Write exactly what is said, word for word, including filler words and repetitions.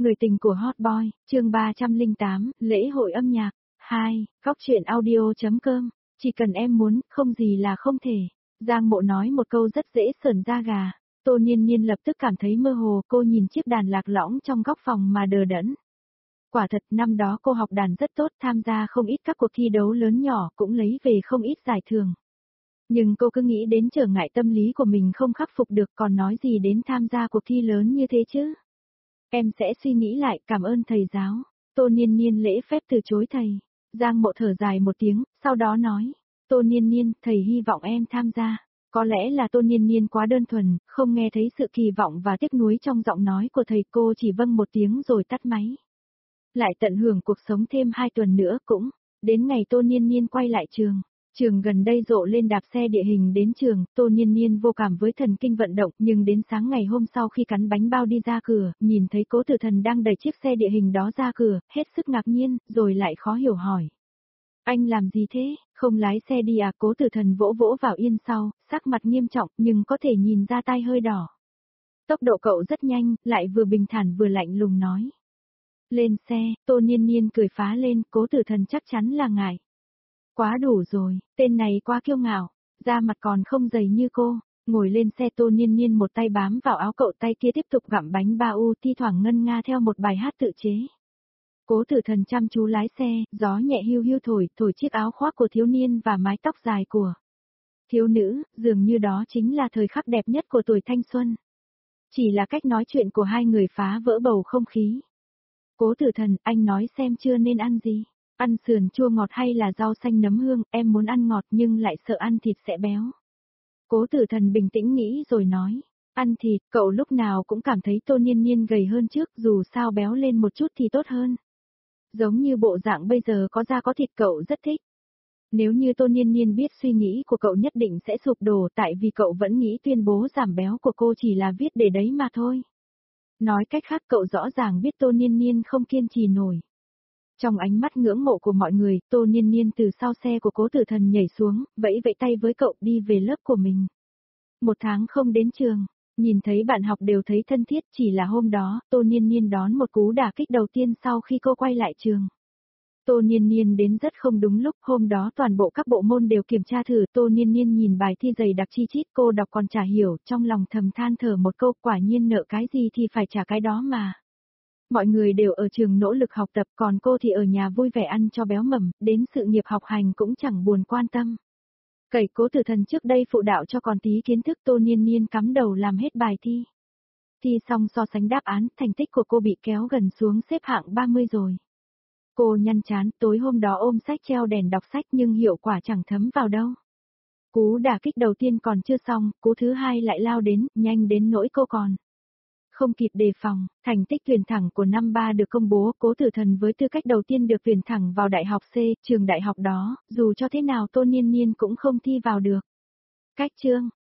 Người tình của Hot Boy, chương ba trăm lẻ tám, lễ hội âm nhạc. hai, góc truyện audio.com, chỉ cần em muốn, không gì là không thể. Giang Mộ nói một câu rất dễ sởn da gà. Tô Niên Niên lập tức cảm thấy mơ hồ, cô nhìn chiếc đàn lạc lõng trong góc phòng mà đờ đẫn. Quả thật năm đó cô học đàn rất tốt, tham gia không ít các cuộc thi đấu lớn nhỏ, cũng lấy về không ít giải thưởng. Nhưng cô cứ nghĩ đến trở ngại tâm lý của mình không khắc phục được, còn nói gì đến tham gia cuộc thi lớn như thế chứ. Em sẽ suy nghĩ lại, cảm ơn thầy giáo. Tô Niên Niên lễ phép từ chối thầy. Giang Mộ thở dài một tiếng, sau đó nói. Tô Niên Niên, thầy hy vọng em tham gia. Có lẽ là Tô Niên Niên quá đơn thuần, không nghe thấy sự kỳ vọng và tiếc nuối trong giọng nói của thầy, cô chỉ vâng một tiếng rồi tắt máy. Lại tận hưởng cuộc sống thêm hai tuần nữa cũng, đến ngày Tô Niên Niên quay lại trường. Trường gần đây rộ lên đạp xe địa hình đến trường, Tô Niên Niên vô cảm với thần kinh vận động, nhưng đến sáng ngày hôm sau khi cắn bánh bao đi ra cửa, nhìn thấy Cố Tử Thần đang đẩy chiếc xe địa hình đó ra cửa, hết sức ngạc nhiên, rồi lại khó hiểu hỏi. Anh làm gì thế, không lái xe đi à? Cố Tử Thần vỗ vỗ vào yên sau, sắc mặt nghiêm trọng nhưng có thể nhìn ra tai hơi đỏ. Tốc độ cậu rất nhanh, lại vừa bình thản vừa lạnh lùng nói. Lên xe, Tô Niên Niên cười phá lên, Cố Tử Thần chắc chắn là ngại. Quá đủ rồi, tên này quá kiêu ngạo, da mặt còn không dày như cô. Ngồi lên xe, Tô Niên Niên một tay bám vào áo cậu, tay kia tiếp tục gặm bánh bao, thi thoảng ngân nga theo một bài hát tự chế. Cố Tử Thần chăm chú lái xe, gió nhẹ hiu hiu thổi, thổi chiếc áo khoác của thiếu niên và mái tóc dài của thiếu nữ, dường như đó chính là thời khắc đẹp nhất của tuổi thanh xuân. Chỉ là cách nói chuyện của hai người phá vỡ bầu không khí. Cố Tử Thần, anh nói xem chưa nên ăn gì? Ăn sườn chua ngọt hay là rau xanh nấm hương? Em muốn ăn ngọt nhưng lại sợ ăn thịt sẽ béo. Cố Tử Thần bình tĩnh nghĩ rồi nói. Ăn thịt, cậu lúc nào cũng cảm thấy Tô Niên Niên gầy hơn trước, dù sao béo lên một chút thì tốt hơn. Giống như bộ dạng bây giờ có da có thịt, cậu rất thích. Nếu như Tô Niên Niên biết suy nghĩ của cậu nhất định sẽ sụp đổ, tại vì cậu vẫn nghĩ tuyên bố giảm béo của cô chỉ là viết để đấy mà thôi. Nói cách khác, cậu rõ ràng biết Tô Niên Niên không kiên trì nổi. Trong ánh mắt ngưỡng mộ của mọi người, Tô Niên Niên từ sau xe của Cố Tử Thần nhảy xuống, vẫy vẫy tay với cậu đi về lớp của mình. Một tháng không đến trường, nhìn thấy bạn học đều thấy thân thiết, chỉ là hôm đó, Tô Niên Niên đón một cú đả kích đầu tiên sau khi cô quay lại trường. Tô Niên Niên đến rất không đúng lúc, hôm đó toàn bộ các bộ môn đều kiểm tra thử, Tô Niên Niên nhìn bài thi dày đặc chi chít, cô đọc còn chả hiểu, trong lòng thầm than thở một câu, quả nhiên nợ cái gì thì phải trả cái đó mà. Mọi người đều ở trường nỗ lực học tập, còn cô thì ở nhà vui vẻ ăn cho béo mầm, đến sự nghiệp học hành cũng chẳng buồn quan tâm. Cậy Cố Tử Thần trước đây phụ đạo cho còn tí kiến thức, Tô Niên Niên cắm đầu làm hết bài thi. Thi xong so sánh đáp án, thành tích của cô bị kéo gần xuống xếp hạng ba mươi rồi. Cô nhăn chán, tối hôm đó ôm sách treo đèn đọc sách nhưng hiệu quả chẳng thấm vào đâu. Cú đả kích đầu tiên còn chưa xong, cú thứ hai lại lao đến, nhanh đến nỗi cô còn không kịp đề phòng. Thành tích tuyển thẳng của năm ba được công bố, Cố Tử Thần với tư cách đầu tiên được tuyển thẳng vào đại học C, trường đại học đó, dù cho thế nào Tô Niên Niên cũng không thi vào được. Cách chương,